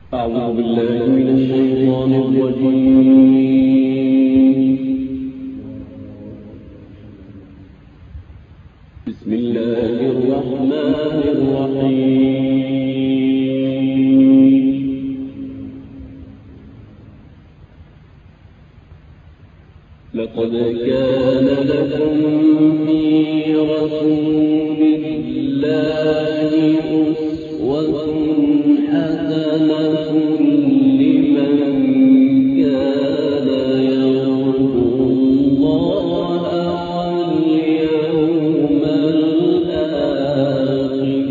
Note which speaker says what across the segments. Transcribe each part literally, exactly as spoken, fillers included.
Speaker 1: أعوذ بالله من الشيطان الرجيم. بسم الله الرحمن الرحيم. لقد كان لكم في رسول الله أسوة حسنة لمن كان يرجو الله واليوم الآخر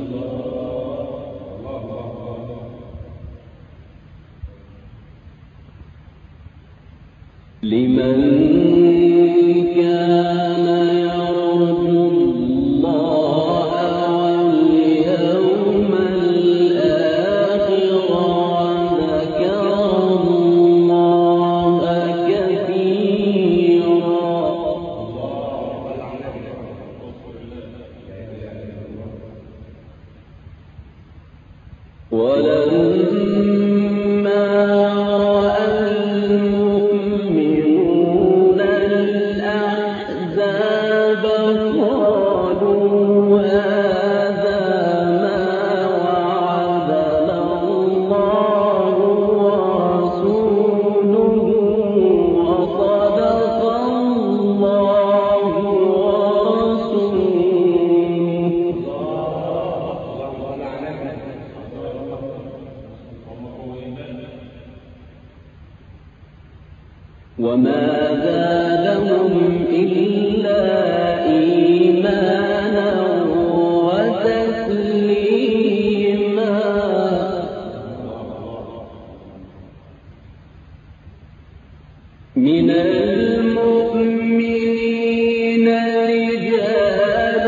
Speaker 1: لمن كان يرجو الله واليوم الآخر وذكر الله كثيرا. ولما رأى المؤمنون الأحزاب قالوا هذا ما وعدنا الله ورسوله وصدق الله ورسوله. وما زادهم إلا إيمانا وتسليما. من المؤمنين رجال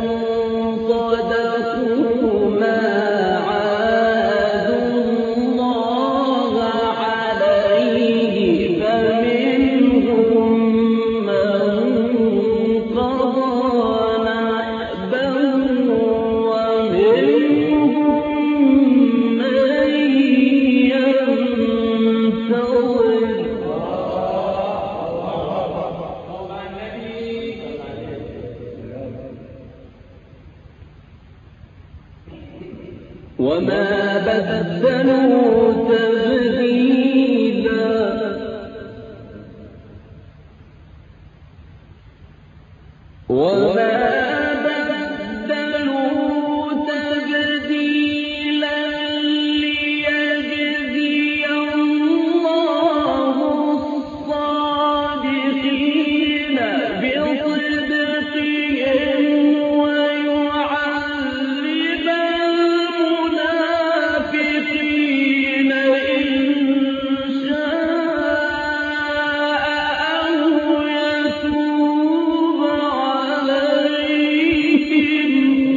Speaker 1: صدقوا ما عاهدوا الله عليه فمنهم من قضى نحبه ومنهم من ينتظر. وما بدلوا تبديلا. وما بدلوا تبديلا ليجزي الله الصادقين بصدقهم ويعذب المنافقين إن شاء أو يتوب عليهم.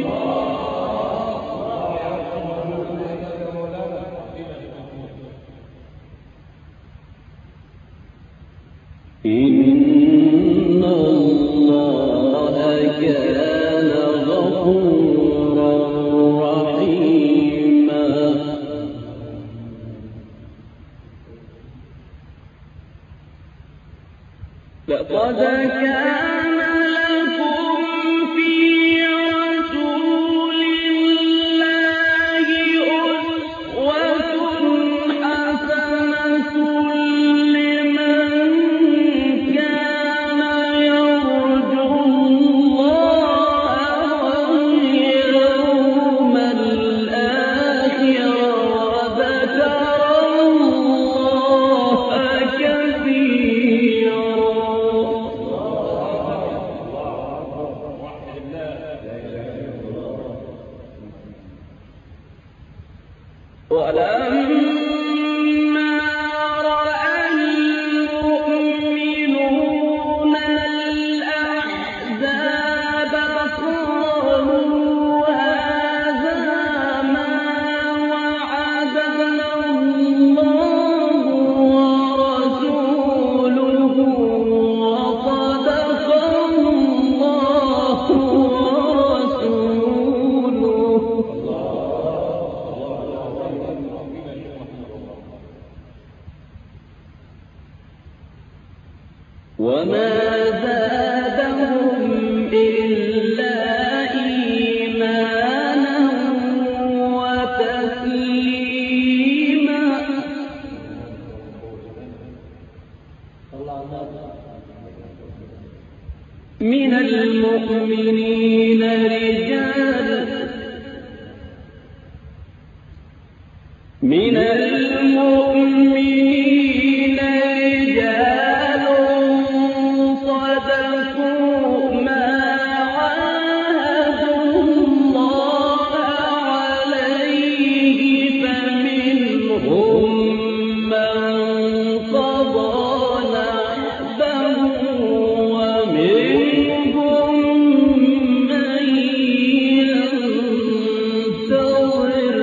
Speaker 1: إن الله كان غفورا رحيما. لقد كان لكم في رسول الله أسوة حسنة لمن كان يرجو الله واليوم الآخر وذكر الله كثيرا. ولما رأى المؤمنون الأحزاب قالوا هذا ما وعدنا الله ورسوله وصدق الله ورسوله.
Speaker 2: وما زادهم إلا إيمانا وتسليما. من المؤمنين رجال من المؤمنين رجال صدقوا ما عاهدوا الله عليه فمنهم من قضى نحبه ومنهم من ينتظر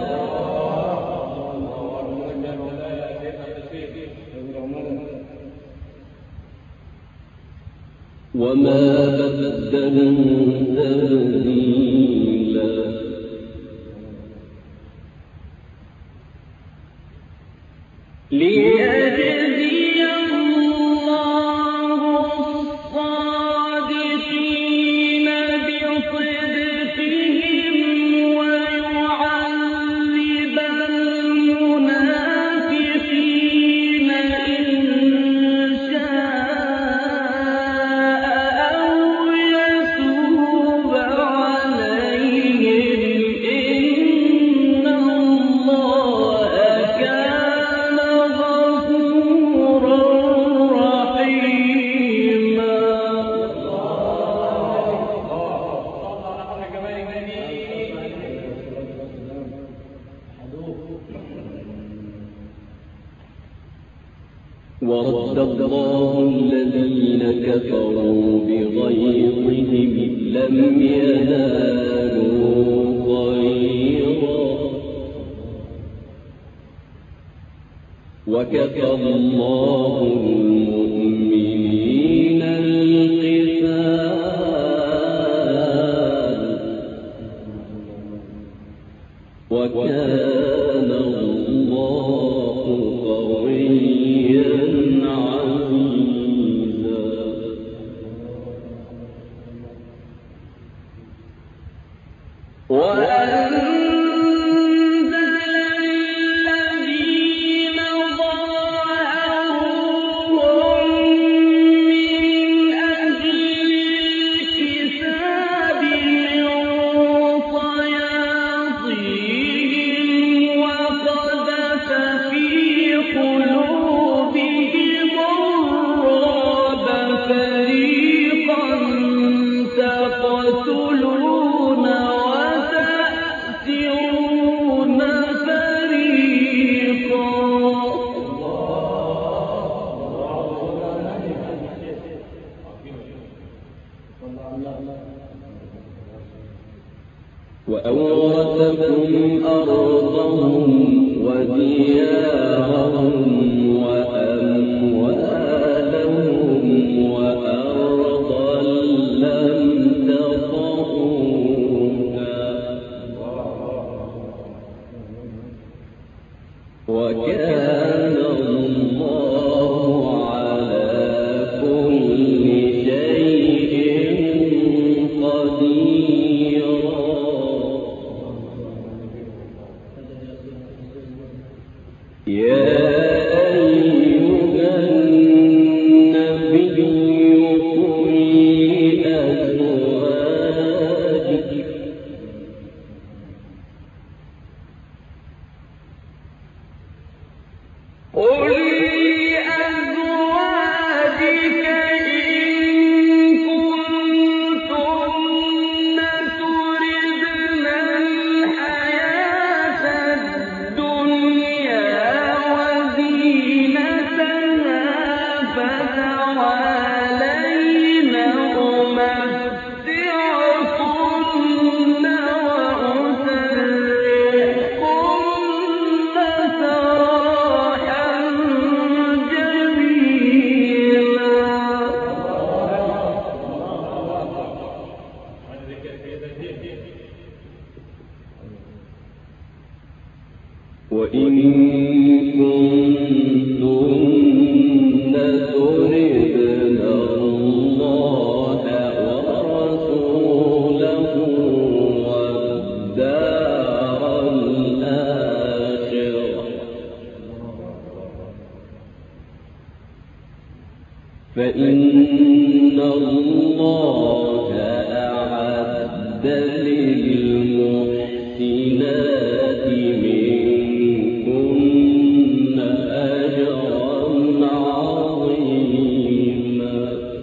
Speaker 2: وما بدلوا تبديلا. ليجزي الله الصادقين بصدقهم ويعذب المنافقين إن شاء أو يتوب عليهم إن الله كان غفورا رحيما. ورد الله الذين كفروا بغيظهم لم ينالوا خيرا وكفى الله المؤمنين القتال وكان الله قويا عزيزا. وأنزل الذين ظاهروهم من أهل الكتاب من صياصيهم وقذف في قلوبهم الرعب فريقا تقتلون وتأسرون فريقا. وأورثكم أرضهم وديارهم وأموالهم وأرضا لم تطئوها وكان الله على كل شيء قديرا. يا أيها النبي قل لأزواجك قل لأزواجك إن كنتن تردن الحياة الدنيا وزينتها فتعالين أمتعكن وأسرحكن سراحا جميلا. وإن كنتن تردن
Speaker 1: فإن الله أعد للمحسنات منكن أجرا عظيما.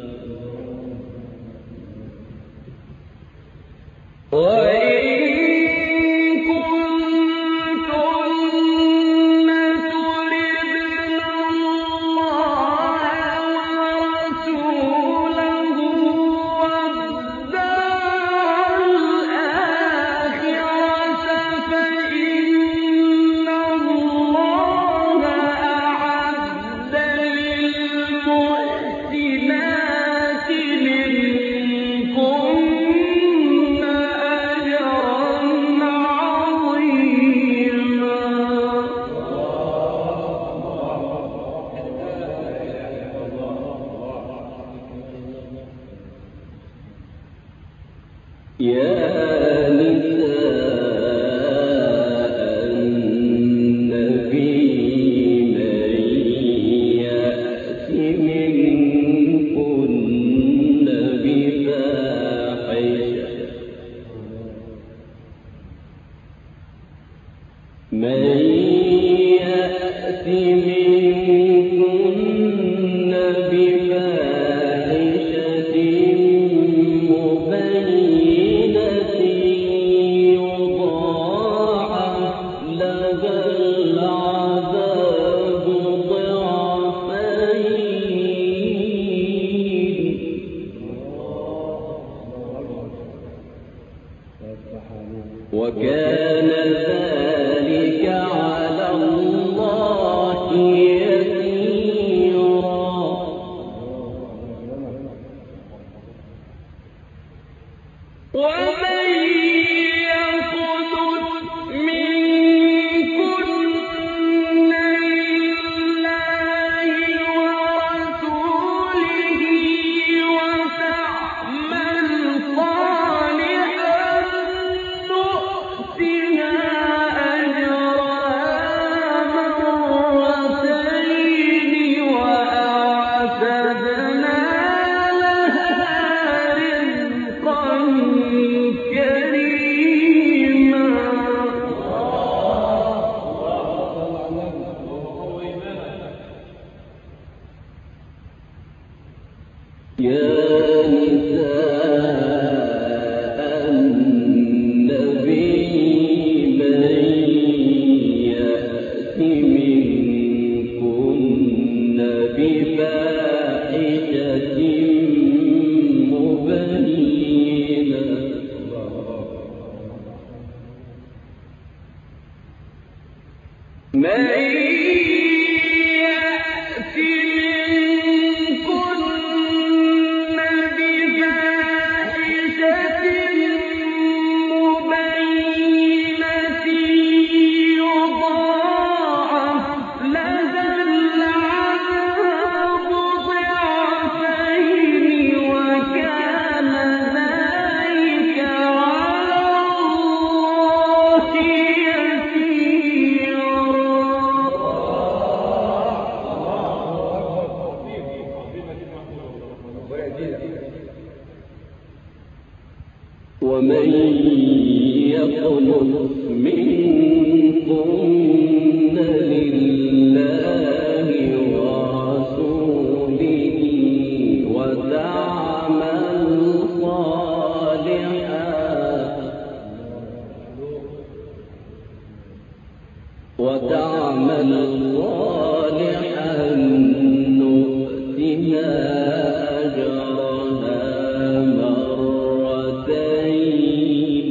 Speaker 1: يا نساء النبي من يأت منكن بفاحشة من يأت منكن بفاحشة مبينة يضاعف لها العذاب ضعفين وكان ذلك على الله يسيرا. ومن يقنت منكن لله ورسوله وتعمل صالحا نؤتها أجرها مرتين وأعتدنا لها رزقا كريما. يا نساء النبي من يأت منكن بفاحشة مبينة من يأت منكن بفاحشة مبينة يضاعف لها العذاب ضعفين وكان ذلك على الله يسيرا. ومن يقنت منكن لله ورسوله وتعمل صالحا وتعمل صالحا نؤتها أجرها مرتين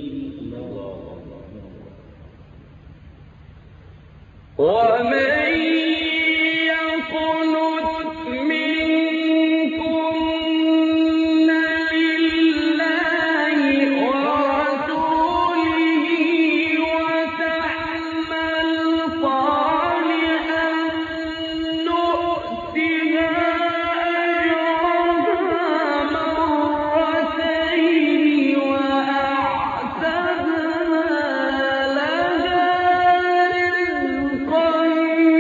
Speaker 1: ومن يقنت منكن لله ورسوله وتعمل صالحا نؤتها أجرها مرتين وأعتدنا لها رزقا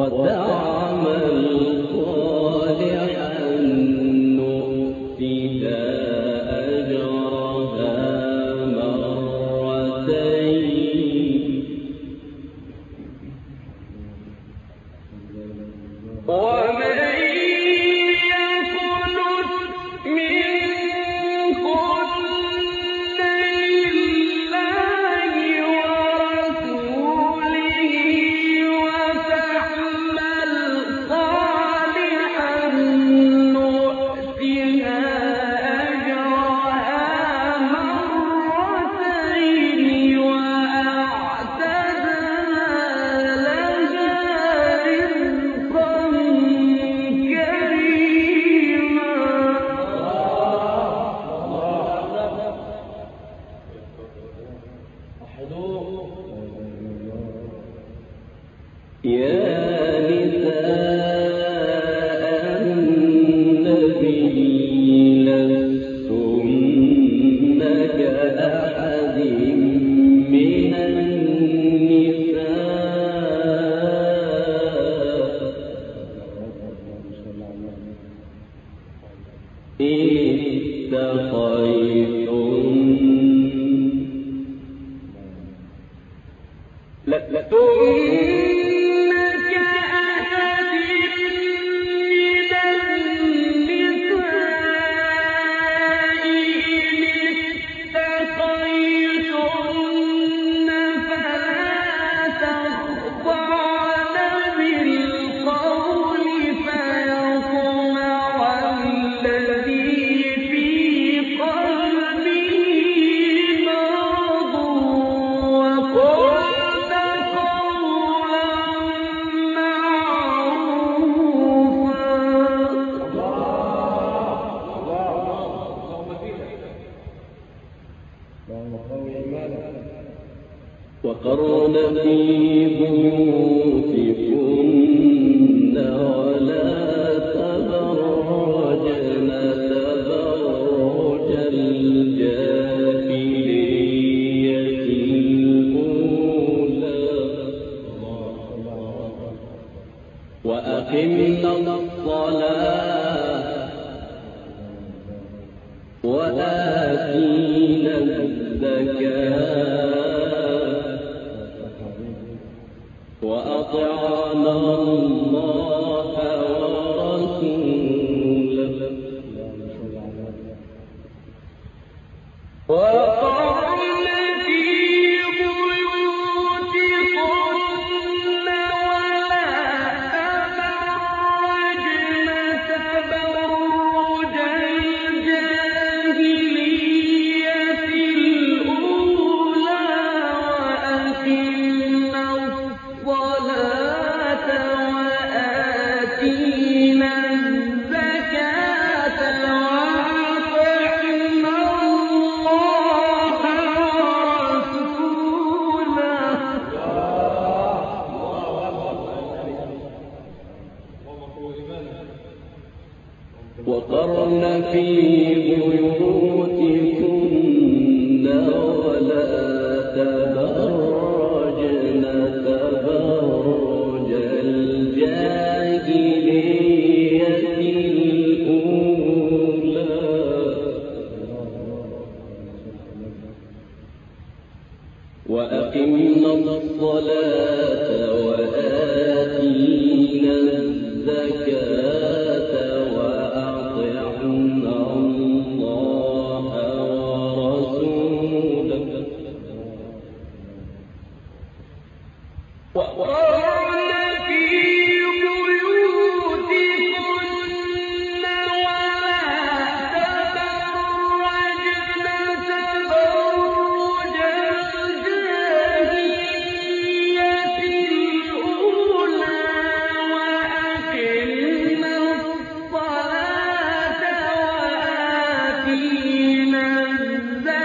Speaker 1: وقرن في بيوتكن ولا تبرجن تبرج الجاهلية الأولى وأقمنا الصلاة وآتينا الزكاة وأطعنا الله ورسوله وقرن في بيوتكن ولا تبرجن تبرج الجاهلية الأولى وأقمنا الصلاة وآتينا الزكاة وأطعنا الله ورسوله وقرن في بيوتكن ولا تبرجن تبرج الجاهلية الأولى وأقمنا الصلاة وآتينا الزكاة وأطعنا الله ورسوله وقرن في بيوتكن ولا تبرجن تبرج الجاهلية الأولى وأقمنا الصلاة وآتينا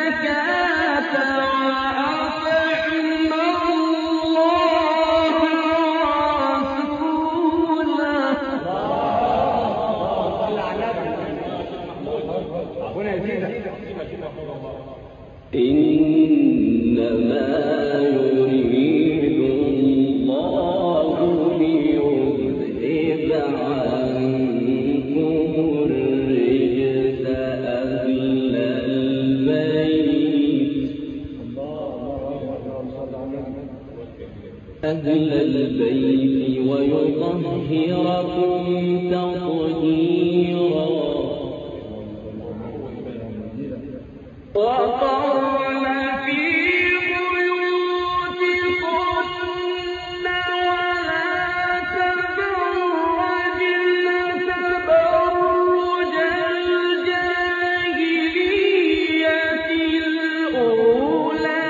Speaker 1: الزكاة وأطعنا الله ورسوله أهل البيت ويطهركم تطهيرا.
Speaker 2: وقرن في بيوتكن ولا تبرجن تبرج الجاهلية الأولى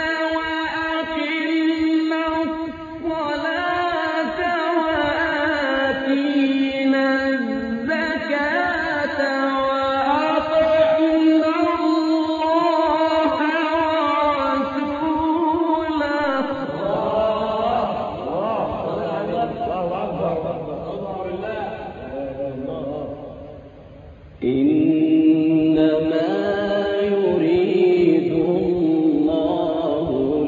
Speaker 2: وأقمنا الصلاة وآتينا الزكاة وأطعنا الله ورسوله. إنما يريد الله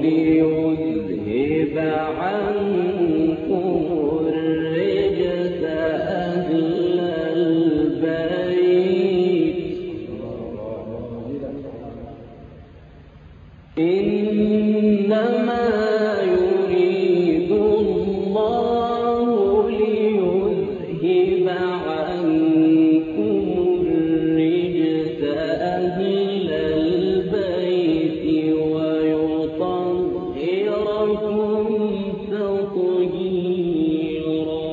Speaker 2: ليذهب عنكم الرجس أهل البيت إنما يريد الله ليذهب عنكم الرجس أهل البيت ويطهركم تطهيرا.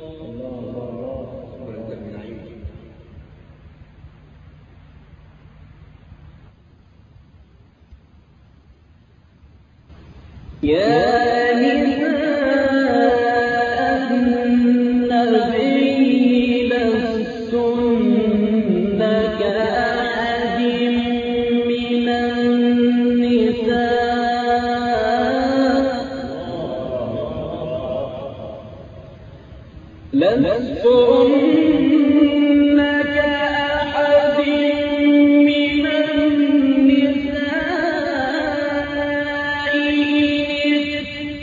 Speaker 2: يا نساء النبي لستن كأحد من النساء لستن كأحد من النساء إن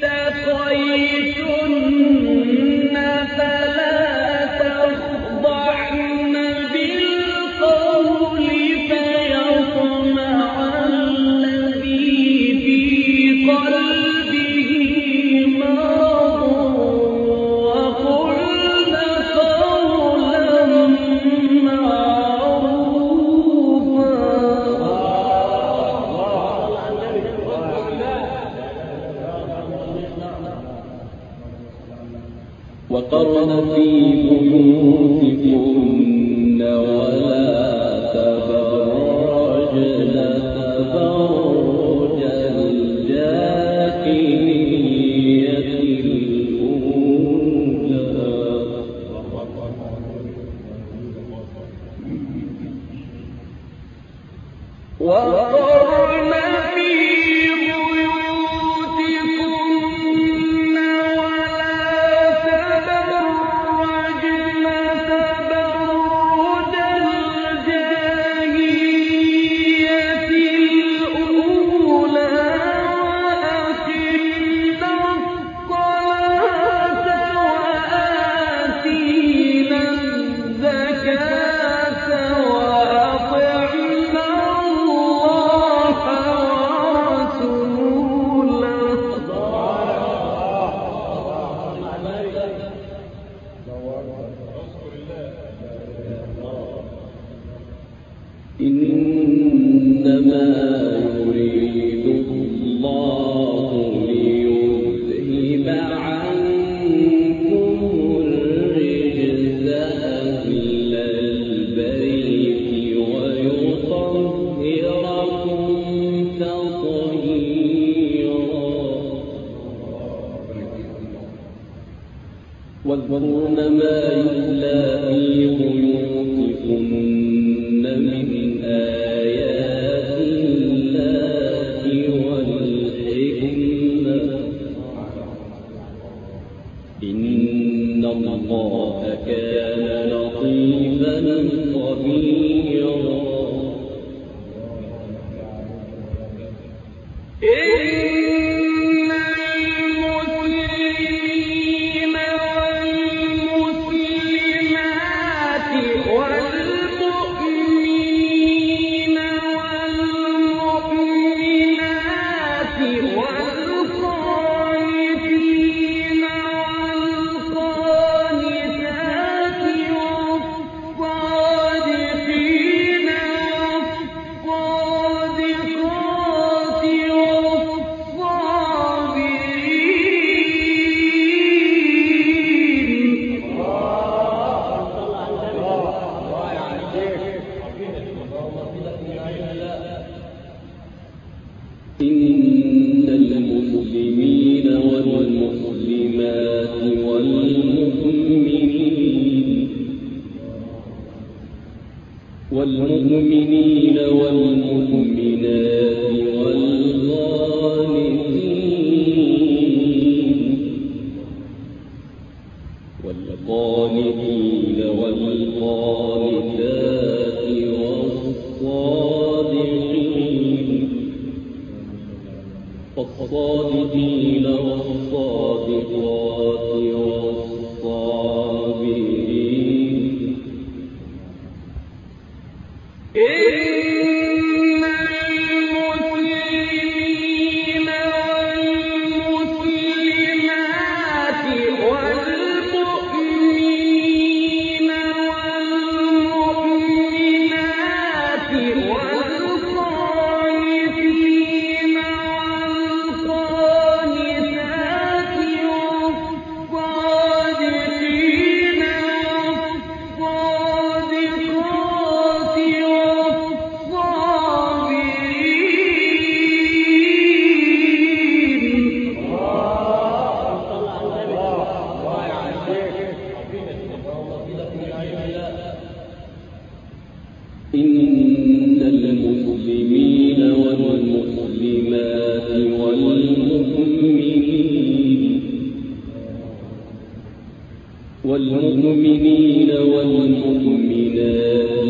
Speaker 2: اتقيتن فلا تخضعن بالقول فيطمع الذي في قلبه مرض وقلن قولا معروفا. وقرن في بيوتكن ولا تبرجن تبرج الجاهلية الأولى وقرن في بيوتكن ولا تبرجن تبرج الجاهلية الأولى وأقمنا الصلاة وآتينا الزكاة وأطعنا الله ورسوله. إنما يريد الله ليذهب عنكم الرجس أهل البيت ويطهركم تطهيرا. واذكرن ما يتلى في بيوتكن من آيات الله والحكمة إن الله كان لطيفا خبيرا. إن المسلمين والمسلمات والمؤمنين والمؤمنات والقانتين
Speaker 1: والصادقين والصادقات والصابرين
Speaker 2: إن المسلمين والمسلمات والمؤمنين والمؤمنات والقانتين والقانتات والصادقين والصادقات
Speaker 1: إن المسلمين والمسلمات والمؤمنين والمؤمنين والمؤمنات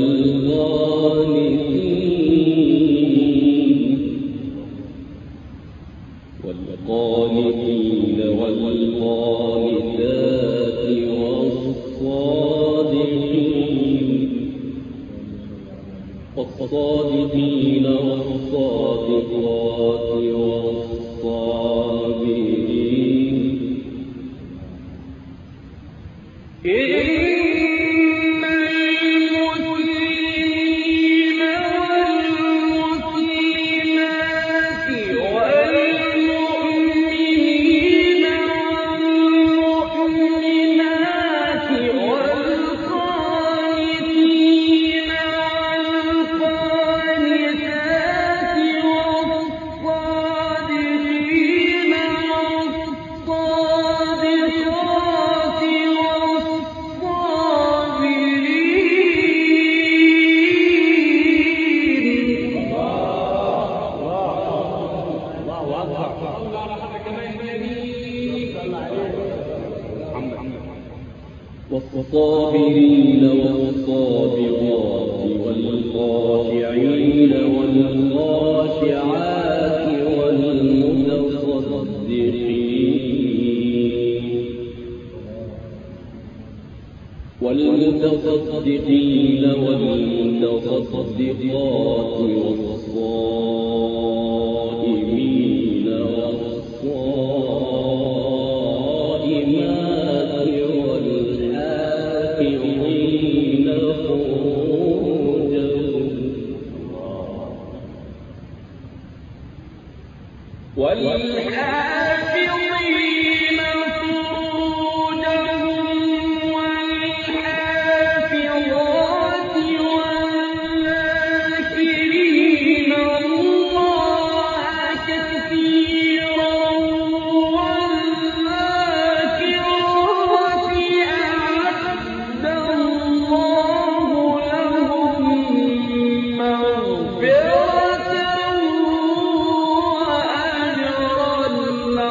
Speaker 1: والقانتين والقانتين والقانتات والصادقين والصادقين والصادقات والصابرين
Speaker 2: إن المسلمين والمسلمات والمؤمنين والمؤمنات والقانتين والقانتات والصادقين والصادقات
Speaker 1: والصابرين والصابرات والخاشعين والخاشعات والمتصدقين والمتصدقين والمتصدقات والصائمين والصائمات والحافظين فروجهم والحافظين فروجهم والحافظات والذاكرين الله كثيرا والذاكرات أعد الله لهم مغفرة وأجرا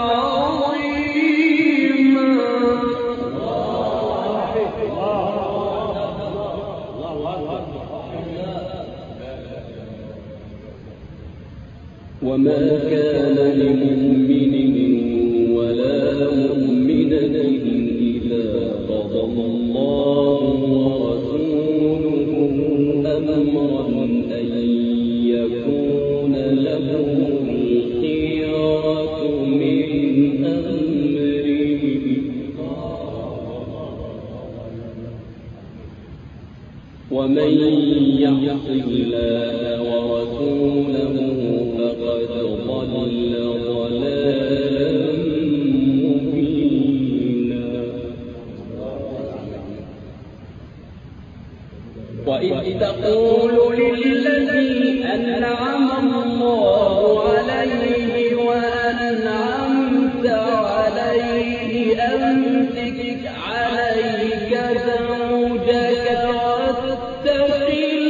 Speaker 1: وما كان لمؤمن ولا مؤمنة إذا قضى الله ورسوله أمرا أن يكون لهم الخيرة من أمرهم ومن يعص الله ورسوله فقد ضل ضلالا مبينا وإذ تقول للذي أنعم الله عليه وأنعمت عليه أمسك عليك زوجك واتق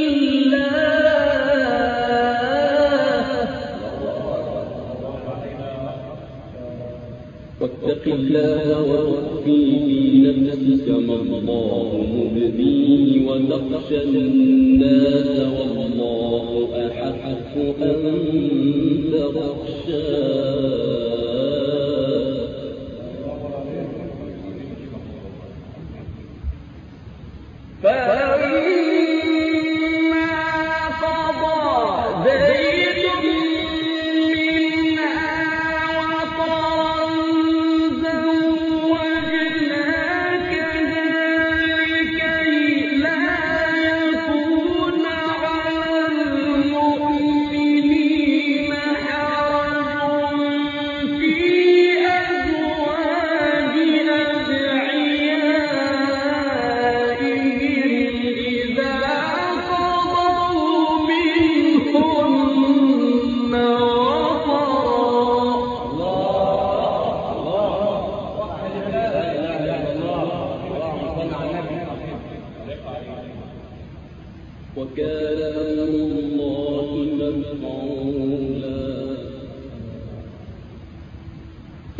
Speaker 1: واتق الله وتخفي في نفسك ما الله مبديه وتخشى الناس والله أحق أن تخشاه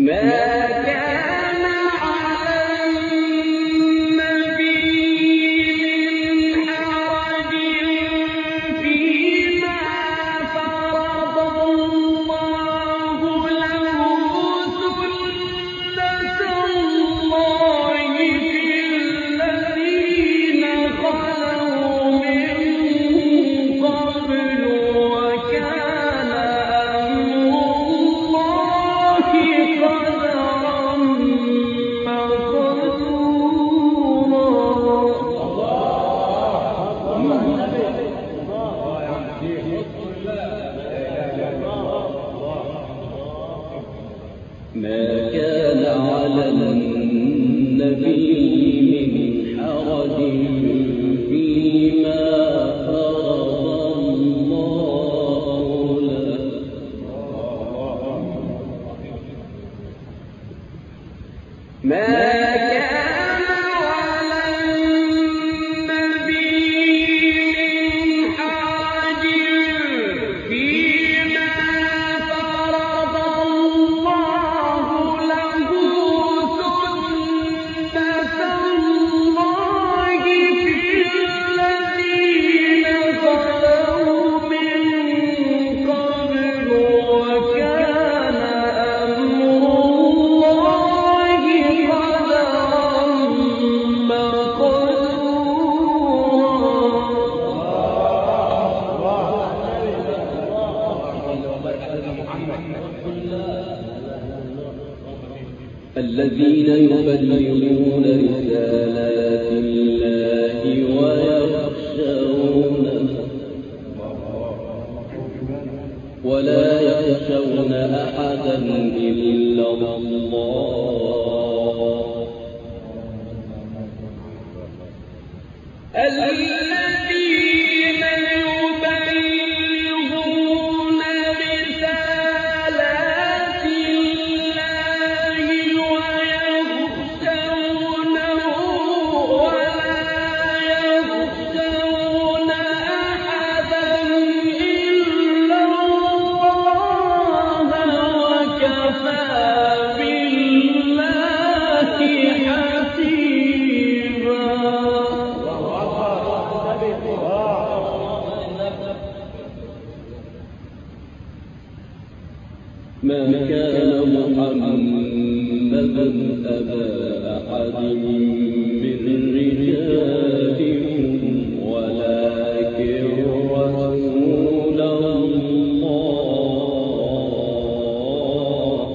Speaker 1: الذين يبلغون رسالات الله ويخشونه ولا يخشون أحدا إلا الله الذين يبلغون رسالات الله ويخشونه ولا يخشون أحدا إلا الله وكفى بالله حسيبا. ما كان محمد أبا أحد من رجالكم ولكن رسول الله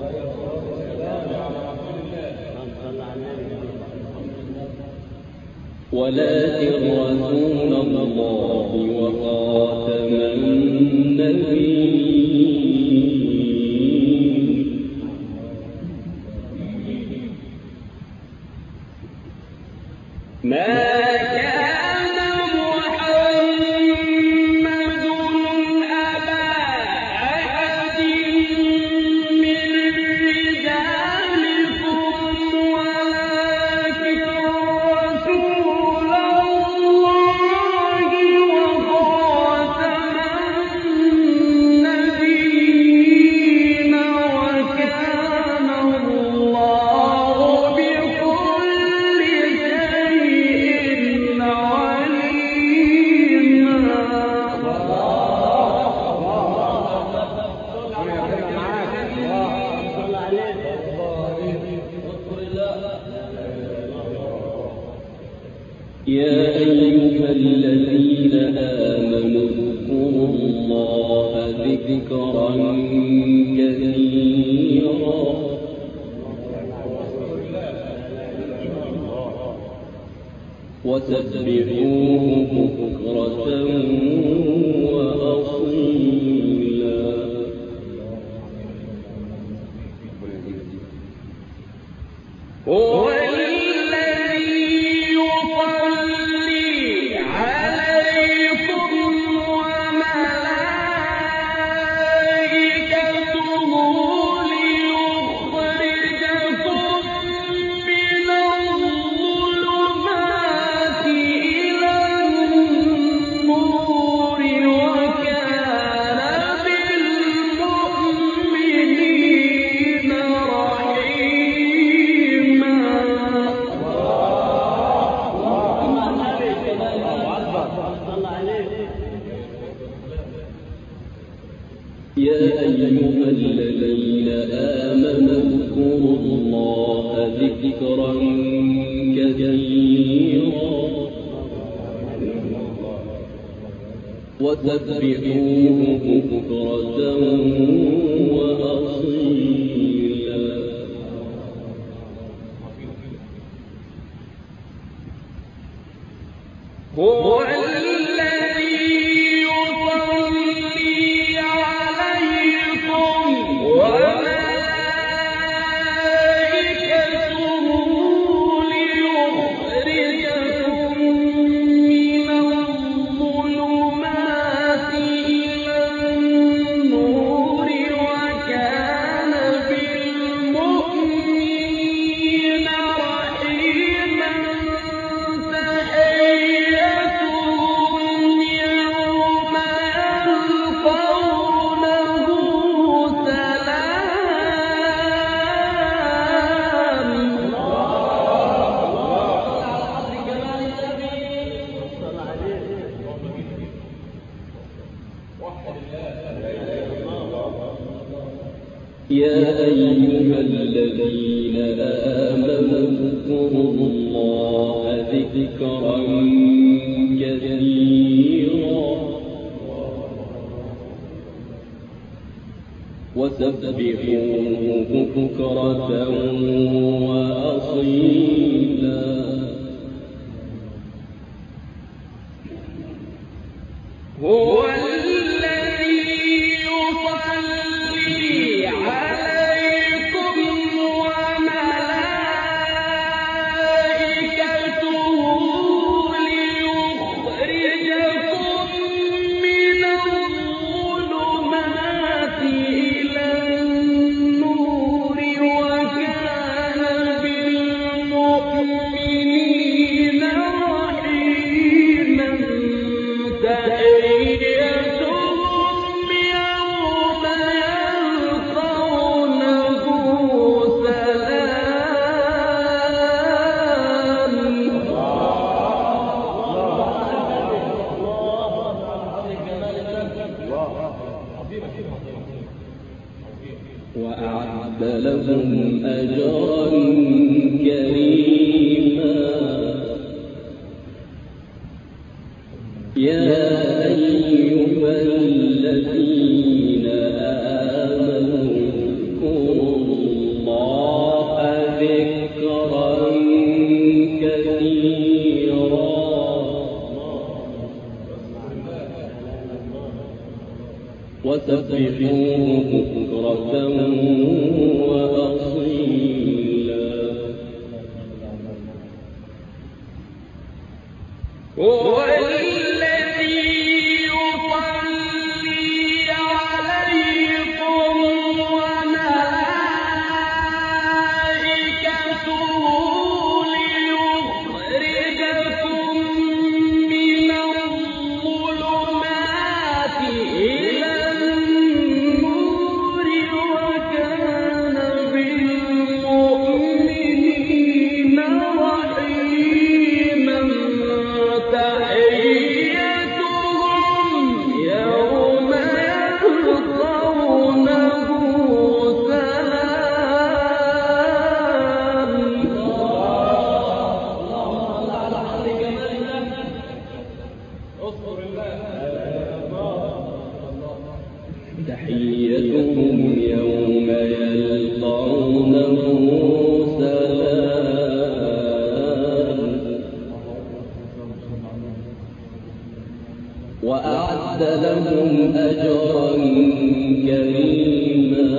Speaker 1: ولكن رسول الله وخاتم النبيين. ما كان محمد أبا أحد من رجالكم ولكن رسول الله وخاتم النبيين وكان الله بكل شيء عليما. يا أيها الذين آمنوا اذكروا الله ذكرا كثيرا وسبحوه بكرة وأصيلا. هو الذي يصلي عليكم وملائكته ليخرجكم من الظلمات إلى النور وكان بالمؤمنين رحيما. ذكرا كثيرا وسبحوه بكرة وأصيلا
Speaker 2: هو الذي يصلي عليكم وملائكته ليخرجكم من الظلمات إلى النور وكان بالمؤمنين رحيما تحيتهم يوم يلقونه
Speaker 1: يا أيها الذين آمنوا اذكروا الله ذكرا كثيرا وسبحوه بكرة وأصيلا
Speaker 2: هو الذي يصلي عليكم وملائكته ليخرجكم من الظلمات إلى النور وكان بالمؤمنين رحيما تحيتهم يوم يلقونه سلام
Speaker 1: وأعد لهم أجرا كريما يا أيها الذين آمنوا اذكروا الله ذكرا كثيرا وسبحوه بكرة وأصيلا
Speaker 2: هو الذي يصلي عليكم وملائكته ليخرجكم من الظلمات إلى النور وكان بالمؤمنين رحيما تحيتهم يوم يلقونه سلام
Speaker 1: تحيتهم يوم يلقونه سلام وأعد لهم أجرا كريما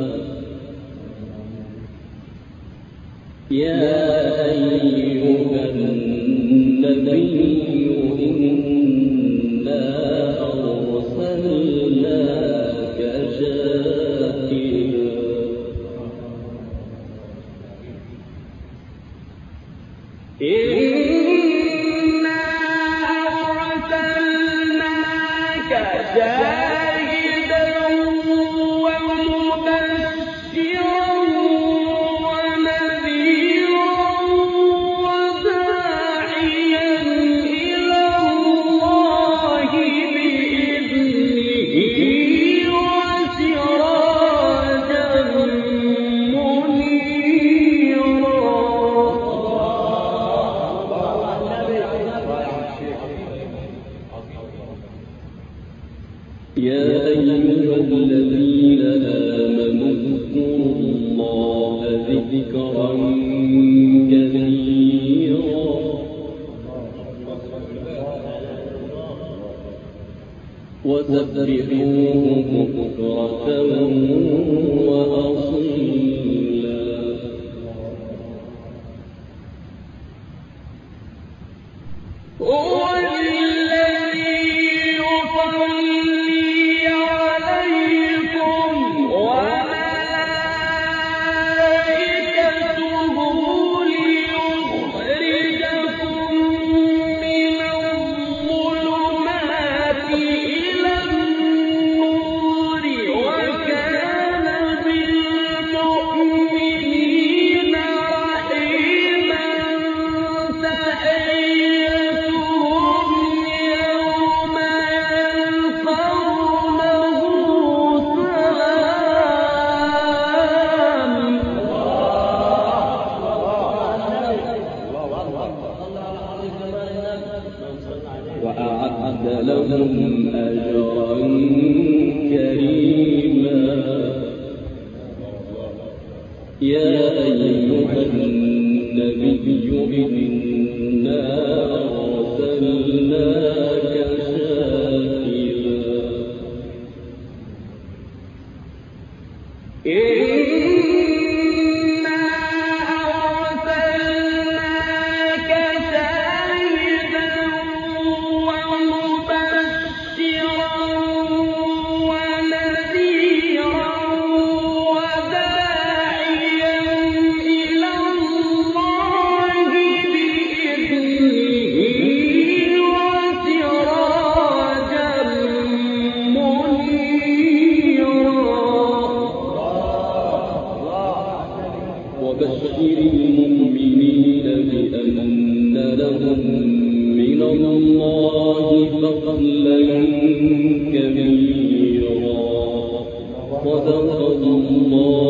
Speaker 1: يا أيها النبي إنا أرسلناك شاهدا
Speaker 2: إنا أرسلناك شاهدا ومبشرا ونذيرا وداعيا إلى الله بإذنه وسراجا منيرا
Speaker 1: ذكرا كثيرا وسبحوه بكرة وأصيلا
Speaker 2: هو الذي يصلي عليكم وملائكته ليخرجكم من الظلمات إلى النور وكان بالمؤمنين رحيما تحيتهم يوم يلقونه سلام
Speaker 1: وأعد لهم أجرا كريما يا أيها النبي إنا أرسلناك شاهدا
Speaker 2: إنا أرسلناك شاهدا ومبشرا ونذيرا وداعيا إلى الله بإذنه وسراجا منيرا
Speaker 1: وبشر المؤمنين بأن لهم من الله فضلا كبيرا صدق الله